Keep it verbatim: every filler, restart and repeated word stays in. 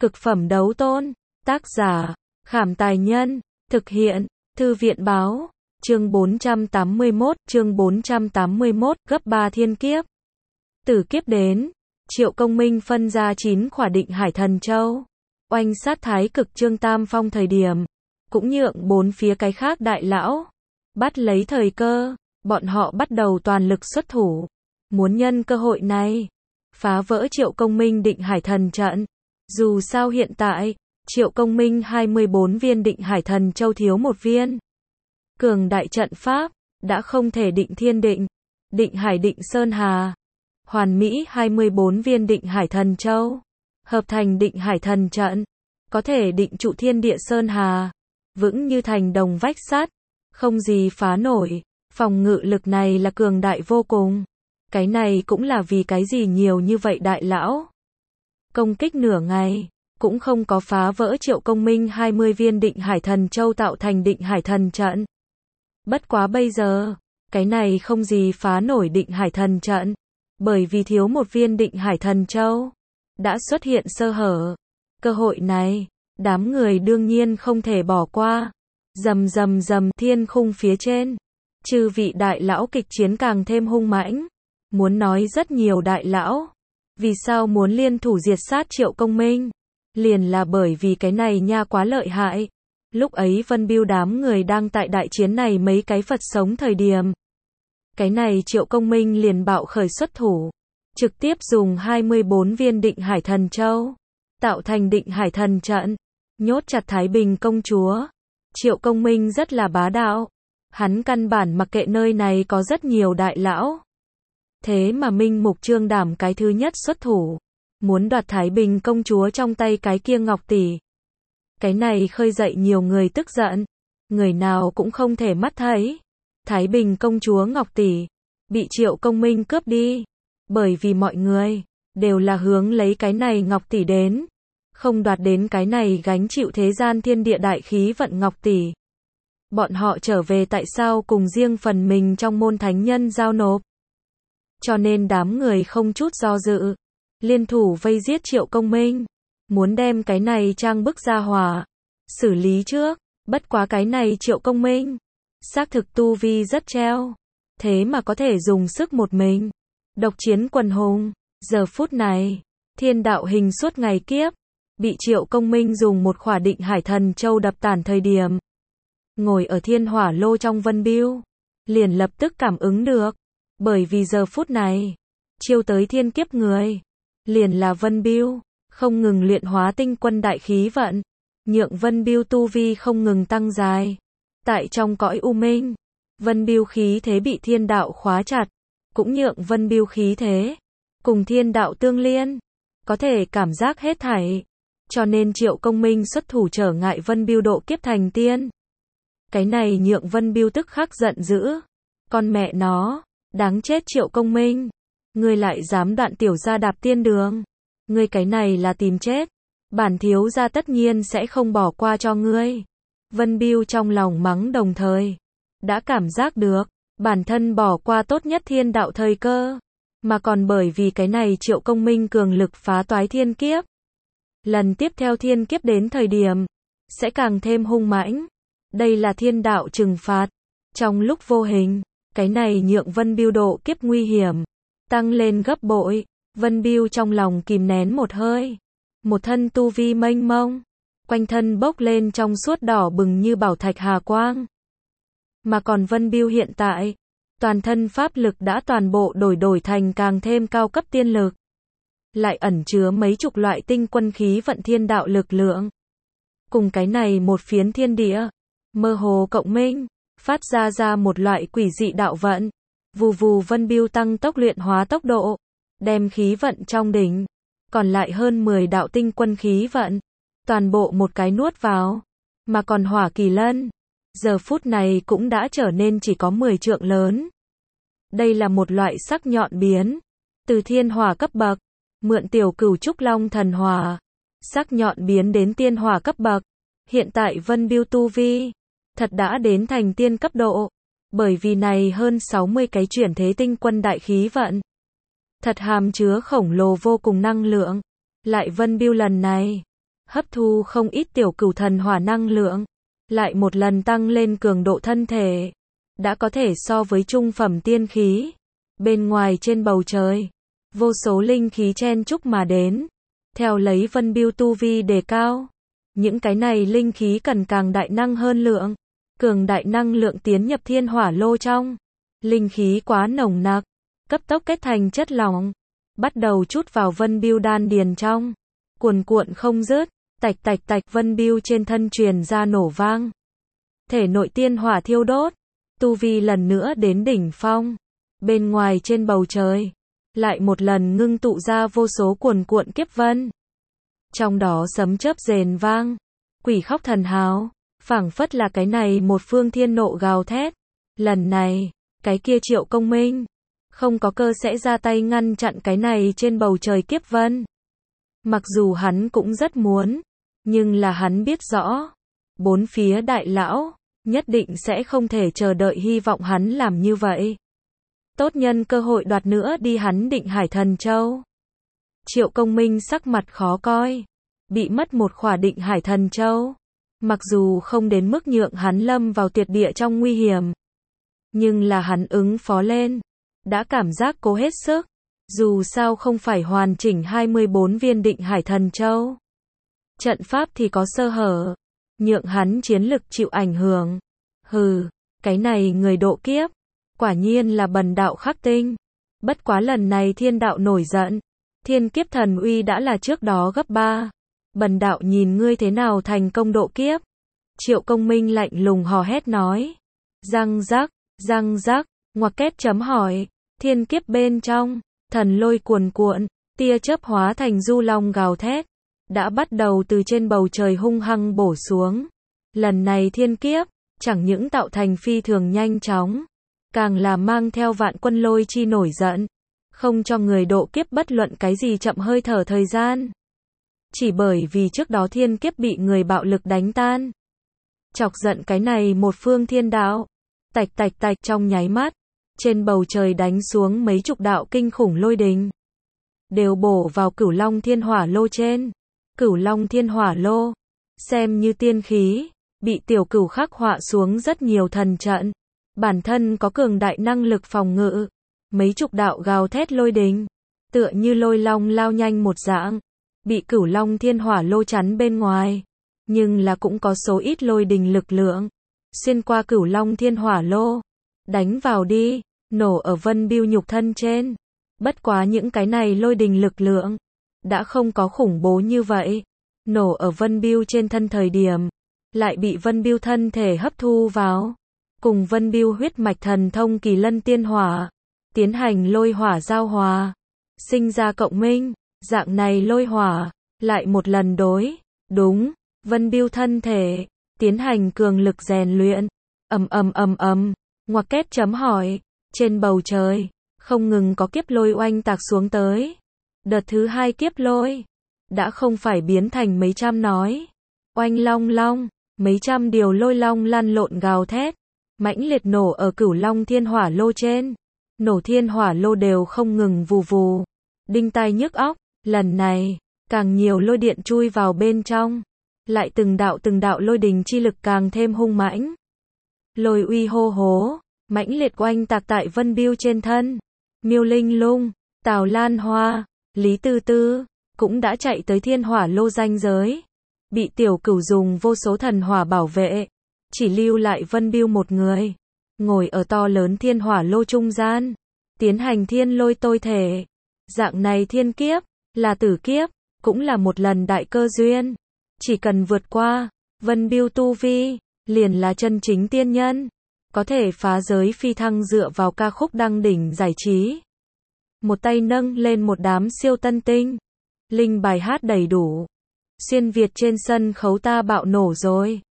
Cực phẩm đấu tôn. Tác giả, Khảm Tài Nhân. Thực hiện, Thư viện Báo. Chương bốn trăm tám mươi mốt, chương bốn trăm tám mươi mốt, gấp ba thiên kiếp. Tử kiếp đến, Triệu Công Minh phân ra chín khỏa định hải thần châu, oanh sát Thái Cực Trương Tam Phong thời điểm, cũng nhượng bốn phía cái khác đại lão, bắt lấy thời cơ, bọn họ bắt đầu toàn lực xuất thủ, muốn nhân cơ hội này, phá vỡ Triệu Công Minh định hải thần trận. Dù sao hiện tại, Triệu Công Minh hai mươi bốn viên định hải thần châu thiếu một viên. Cường đại trận pháp, đã không thể định thiên định, định hải định sơn hà. Hoàn mỹ hai mươi bốn viên định hải thần châu, hợp thành định hải thần trận, có thể định trụ thiên địa sơn hà, vững như thành đồng vách sắt, không gì phá nổi, phòng ngự lực này là cường đại vô cùng. Cái này cũng là vì cái gì nhiều như vậy đại lão công kích nửa ngày, cũng không có phá vỡ Triệu Công Minh hai mươi viên định hải thần châu tạo thành định hải thần trận. Bất quá bây giờ, cái này không gì phá nổi định hải thần trận, bởi vì thiếu một viên định hải thần châu, đã xuất hiện sơ hở. Cơ hội này, đám người đương nhiên không thể bỏ qua. Rầm rầm rầm, thiên khung phía trên, chư vị đại lão kịch chiến càng thêm hung mãnh. Muốn nói rất nhiều đại lão, vì sao muốn liên thủ diệt sát Triệu Công Minh? Liền là bởi vì cái này nha quá lợi hại. Lúc ấy Vân Bưu đám người đang tại đại chiến này mấy cái Phật sống thời điểm. Cái này Triệu Công Minh liền bạo khởi xuất thủ, trực tiếp dùng hai mươi bốn viên định hải thần châu, tạo thành định hải thần trận, nhốt chặt Thái Bình công chúa. Triệu Công Minh rất là bá đạo, hắn căn bản mặc kệ nơi này có rất nhiều đại lão. Thế mà Minh Mục Trương Đảm cái thứ nhất xuất thủ, muốn đoạt Thái Bình công chúa trong tay cái kia ngọc tỷ. Cái này khơi dậy nhiều người tức giận, người nào cũng không thể mắt thấy. Thái Bình công chúa ngọc tỷ, bị Triệu Công Minh cướp đi, bởi vì mọi người, đều là hướng lấy cái này ngọc tỷ đến, không đoạt đến cái này gánh chịu thế gian thiên địa đại khí vận ngọc tỷ. Bọn họ trở về tại sao cùng riêng phần mình trong môn thánh nhân giao nộp. Cho nên đám người không chút do dự, liên thủ vây giết Triệu Công Minh, muốn đem cái này trang bức ra hỏa, xử lý trước. Bất quá cái này Triệu Công Minh, xác thực tu vi rất treo, thế mà có thể dùng sức một mình, độc chiến quần hùng. Giờ phút này, thiên đạo hình suốt ngày kiếp, bị Triệu Công Minh dùng một khỏa định hải thần châu đập tàn thời điểm. Ngồi ở thiên hỏa lô trong Vân Bưu, liền lập tức cảm ứng được, bởi vì giờ phút này, chiêu tới thiên kiếp người, liền là Vân Bưu, không ngừng luyện hóa tinh quân đại khí vận, nhượng Vân Bưu tu vi không ngừng tăng dài. Tại trong cõi u minh, Vân Bưu khí thế bị thiên đạo khóa chặt, cũng nhượng Vân Bưu khí thế cùng thiên đạo tương liên, có thể cảm giác hết thảy. Cho nên Triệu Công Minh xuất thủ trở ngại Vân Bưu độ kiếp thành tiên. Cái này nhượng Vân Bưu tức khắc giận dữ, con mẹ nó, đáng chết Triệu Công Minh, ngươi lại dám đoạn tiểu gia đạp tiên đường, ngươi cái này là tìm chết, bản thiếu gia tất nhiên sẽ không bỏ qua cho ngươi. Vân Bưu trong lòng mắng đồng thời, đã cảm giác được, bản thân bỏ qua tốt nhất thiên đạo thời cơ, mà còn bởi vì cái này Triệu Công Minh cường lực phá toái thiên kiếp. Lần tiếp theo thiên kiếp đến thời điểm, sẽ càng thêm hung mãnh. Đây là thiên đạo trừng phạt. Trong lúc vô hình, cái này nhượng Vân Bưu độ kiếp nguy hiểm tăng lên gấp bội. Vân Bưu trong lòng kìm nén một hơi, một thân tu vi mênh mông, quanh thân bốc lên trong suốt đỏ bừng như bảo thạch hà quang. Mà còn Vân Bưu hiện tại, toàn thân pháp lực đã toàn bộ đổi đổi thành càng thêm cao cấp tiên lực, lại ẩn chứa mấy chục loại tinh quân khí vận thiên đạo lực lượng. Cùng cái này một phiến thiên địa, mơ hồ cộng minh, phát ra ra một loại quỷ dị đạo vận. Vù vù, Vân Bưu tăng tốc luyện hóa tốc độ, đem khí vận trong đỉnh, còn lại hơn mười đạo tinh quân khí vận, toàn bộ một cái nuốt vào. Mà còn Hỏa Kỳ Lân, giờ phút này cũng đã trở nên chỉ có mười trượng lớn. Đây là một loại sắc nhọn biến, từ thiên hỏa cấp bậc, mượn tiểu Cửu Trúc Long thần hỏa, sắc nhọn biến đến tiên hỏa cấp bậc. Hiện tại Vân Bưu tu vi, thật đã đến thành tiên cấp độ, bởi vì này hơn sáu mươi cái chuyển thế tinh quân đại khí vận, thật hàm chứa khổng lồ vô cùng năng lượng. Lại Vân Bưu lần này, hấp thu không ít tiểu cửu thần hỏa năng lượng, lại một lần tăng lên cường độ thân thể, đã có thể so với trung phẩm tiên khí. Bên ngoài trên bầu trời, vô số linh khí chen chúc mà đến, theo lấy Vân Bưu tu vi đề cao. Những cái này linh khí cần càng đại năng hơn lượng, cường đại năng lượng tiến nhập thiên hỏa lô trong. Linh khí quá nồng nặc, cấp tốc kết thành chất lỏng, bắt đầu trút vào Vân Bưu đan điền trong, cuồn cuộn không dứt, tạch tạch tạch Vân Bưu trên thân truyền ra nổ vang. Thể nội tiên hỏa thiêu đốt, tu vi lần nữa đến đỉnh phong. Bên ngoài trên bầu trời, lại một lần ngưng tụ ra vô số cuồn cuộn kiếp vân. Trong đó sấm chớp rền vang, quỷ khóc thần hào, phảng phất là cái này một phương thiên nộ gào thét. Lần này, cái kia Triệu Công Minh không có cơ sẽ ra tay ngăn chặn cái này trên bầu trời kiếp vân. Mặc dù hắn cũng rất muốn, nhưng là hắn biết rõ, bốn phía đại lão nhất định sẽ không thể chờ đợi hy vọng hắn làm như vậy. Tốt nhân cơ hội đoạt nữa đi hắn Định Hải Thần Châu. Triệu Công Minh sắc mặt khó coi, bị mất một khỏa Định Hải Thần Châu. Mặc dù không đến mức nhượng hắn lâm vào tuyệt địa trong nguy hiểm, nhưng là hắn ứng phó lên, đã cảm giác cố hết sức. Dù sao không phải hoàn chỉnh hai mươi bốn viên Định Hải Thần Châu. Trận pháp thì có sơ hở, nhượng hắn chiến lực chịu ảnh hưởng. Hừ, cái này người độ kiếp, quả nhiên là bần đạo khắc tinh. Bất quá lần này thiên đạo nổi giận, thiên kiếp thần uy đã là trước đó gấp ba. Bần đạo nhìn ngươi thế nào thành công độ kiếp. Triệu Công Minh lạnh lùng hò hét nói. Răng rắc, răng rắc, ngoặc kép chấm hỏi, thiên kiếp bên trong, thần lôi cuồn cuộn, tia chớp hóa thành du long gào thét, đã bắt đầu từ trên bầu trời hung hăng bổ xuống. Lần này thiên kiếp, chẳng những tạo thành phi thường nhanh chóng, càng là mang theo vạn quân lôi chi nổi giận, không cho người độ kiếp bất luận cái gì chậm hơi thở thời gian. Chỉ bởi vì trước đó thiên kiếp bị người bạo lực đánh tan, chọc giận cái này một phương thiên đạo, tạch tạch tạch trong nháy mắt, trên bầu trời đánh xuống mấy chục đạo kinh khủng lôi đình, đều bổ vào Cửu Long Thiên Hỏa Lô trên. Cửu Long Thiên Hỏa Lô, xem như tiên khí, bị tiểu cửu khắc họa xuống rất nhiều thần trận, bản thân có cường đại năng lực phòng ngự. Mấy chục đạo gào thét lôi đình, tựa như lôi long lao nhanh một dạng, bị Cửu Long Thiên Hỏa Lô chắn bên ngoài, nhưng là cũng có số ít lôi đình lực lượng xuyên qua Cửu Long Thiên Hỏa Lô, đánh vào đi, nổ ở Vân Bưu nhục thân trên. Bất quá những cái này lôi đình lực lượng đã không có khủng bố như vậy, nổ ở Vân Bưu trên thân thời điểm, lại bị Vân Bưu thân thể hấp thu vào, cùng Vân Bưu huyết mạch thần thông Kỳ Lân Tiên Hỏa, tiến hành lôi hỏa giao hòa, sinh ra cộng minh. Dạng này lôi hỏa, lại một lần đối, đúng, Vân Bưu thân thể, tiến hành cường lực rèn luyện. Ầm ầm ầm ầm, ngoặc kép chấm hỏi, trên bầu trời, không ngừng có kiếp lôi oanh tạc xuống tới. Đợt thứ hai kiếp lôi, đã không phải biến thành mấy trăm nói. Oanh long long, mấy trăm điều lôi long lăn lộn gào thét, mãnh liệt nổ ở Cửu Long Thiên Hỏa Lô trên. Nổ thiên hỏa lô đều không ngừng vù vù, đinh tai nhức óc. Lần này, càng nhiều lôi điện chui vào bên trong, lại từng đạo từng đạo lôi đình chi lực càng thêm hung mãnh. Lôi uy hô hố, mãnh liệt oanh tạc tại Vân Bưu trên thân. Miêu Linh Lung, Tào Lan Hoa, Lý Tư Tư, cũng đã chạy tới thiên hỏa lô ranh giới. Bị tiểu cửu dùng vô số thần hỏa bảo vệ, chỉ lưu lại Vân Bưu một người, ngồi ở to lớn thiên hỏa lô trung gian, tiến hành thiên lôi tôi thể. Dạng này thiên kiếp, là tử kiếp, cũng là một lần đại cơ duyên. Chỉ cần vượt qua, Vân Bưu tu vi, liền là chân chính tiên nhân, có thể phá giới phi thăng dựa vào ca khúc đăng đỉnh giải trí. Một tay nâng lên một đám siêu tân tinh, linh bài hát đầy đủ. Xuyên Việt trên sân khấu ta bạo nổ rồi.